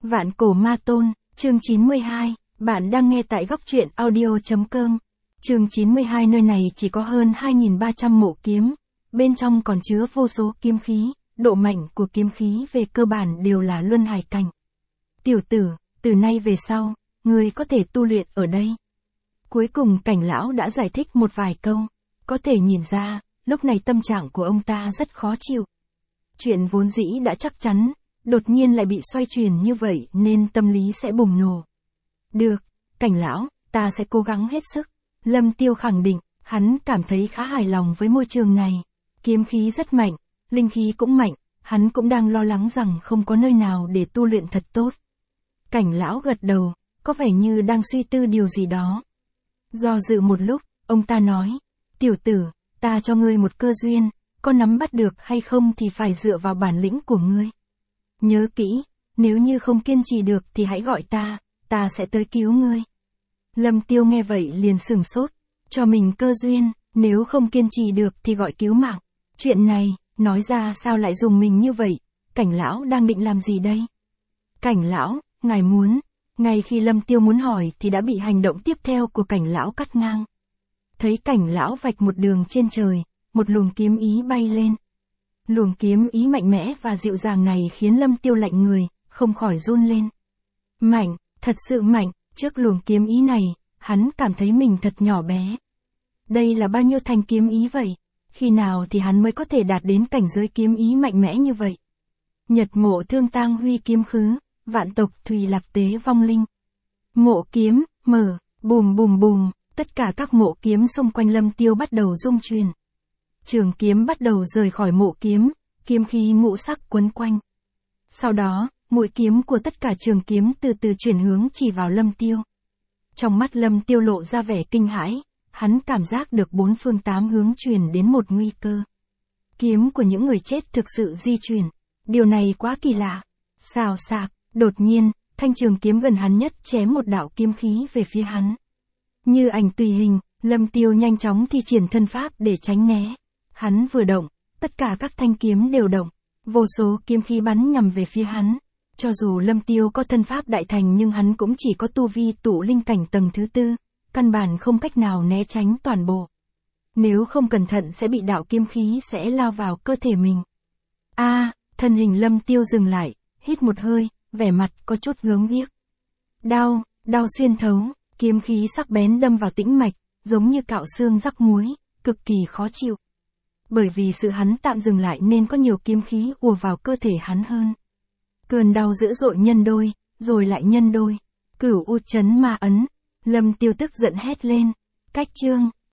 Vạn cổ ma tôn, chương 92, bạn đang nghe tại góc truyện audio.com. Chương 92 nơi này chỉ có hơn 2.300 mộ kiếm, bên trong còn chứa vô số kiếm khí, độ mạnh của kiếm khí về cơ bản đều là luân hải cảnh. Tiểu tử, từ nay về sau, ngươi có thể tu luyện ở đây. Cuối cùng Cảnh lão đã giải thích một vài câu, có thể nhìn ra, lúc này tâm trạng của ông ta rất khó chịu. Chuyện vốn dĩ đã chắc chắn, đột nhiên lại bị xoay chuyển như vậy nên tâm lý sẽ bùng nổ. Được, Cảnh lão, ta sẽ cố gắng hết sức. Lâm Tiêu khẳng định, hắn cảm thấy khá hài lòng với môi trường này. Kiếm khí rất mạnh, linh khí cũng mạnh, hắn cũng đang lo lắng rằng không có nơi nào để tu luyện thật tốt. Cảnh lão gật đầu, có vẻ như đang suy tư điều gì đó. Do dự một lúc, ông ta nói, tiểu tử, ta cho ngươi một cơ duyên, có nắm bắt được hay không thì phải dựa vào bản lĩnh của ngươi. Nhớ kỹ, nếu như không kiên trì được thì hãy gọi ta sẽ tới cứu ngươi. Lâm Tiêu nghe vậy liền sửng sốt, cho mình cơ duyên, nếu không kiên trì được thì gọi cứu mạng. Chuyện này, nói ra sao lại dùng mình như vậy, Cảnh lão đang định làm gì đây? Cảnh lão, ngài muốn, ngay khi Lâm Tiêu muốn hỏi thì đã bị hành động tiếp theo của Cảnh lão cắt ngang. Thấy Cảnh lão vạch một đường trên trời, một luồng kiếm ý bay lên. Luồng kiếm ý mạnh mẽ và dịu dàng này khiến Lâm Tiêu lạnh người, không khỏi run lên. Mạnh, thật sự mạnh, trước luồng kiếm ý này, hắn cảm thấy mình thật nhỏ bé. Đây là bao nhiêu thanh kiếm ý vậy? Khi nào thì hắn mới có thể đạt đến cảnh giới kiếm ý mạnh mẽ như vậy? Nhật mộ thương tang huy kiếm khứ, vạn tộc thùy lạc tế vong linh. Mộ kiếm, mở, bùm bùm bùm, tất cả các mộ kiếm xung quanh Lâm Tiêu bắt đầu rung chuyển. Trường kiếm bắt đầu rời khỏi mộ kiếm, kiếm khí ngũ sắc quấn quanh. Sau đó, mũi kiếm của tất cả trường kiếm từ từ chuyển hướng chỉ vào Lâm Tiêu. Trong mắt Lâm Tiêu lộ ra vẻ kinh hãi, hắn cảm giác được bốn phương tám hướng truyền đến một nguy cơ. Kiếm của những người chết thực sự di chuyển, điều này quá kỳ lạ. Xào xạc, đột nhiên, thanh trường kiếm gần hắn nhất chém một đạo kiếm khí về phía hắn. Như ảnh tùy hình, Lâm Tiêu nhanh chóng thi triển thân pháp để tránh né. Hắn vừa động, tất cả các thanh kiếm đều động, vô số kiếm khí bắn nhằm về phía hắn. Cho dù Lâm Tiêu có thân pháp đại thành nhưng hắn cũng chỉ có tu vi tụ linh cảnh tầng thứ 4, căn bản không cách nào né tránh toàn bộ. Nếu không cẩn thận sẽ bị đạo kiếm khí sẽ lao vào cơ thể mình. Thân hình Lâm Tiêu dừng lại, hít một hơi, vẻ mặt có chút gớm ghiếc. Đau xuyên thấu, kiếm khí sắc bén đâm vào tĩnh mạch, giống như cạo xương rắc muối, cực kỳ khó chịu. Bởi vì sự hắn tạm dừng lại nên có nhiều kiếm khí ùa vào cơ thể hắn hơn. Cơn đau dữ dội nhân đôi, rồi lại nhân đôi. Cửu U chấn ma ấn. Lâm Tiêu tức giận hét lên. Cách chương.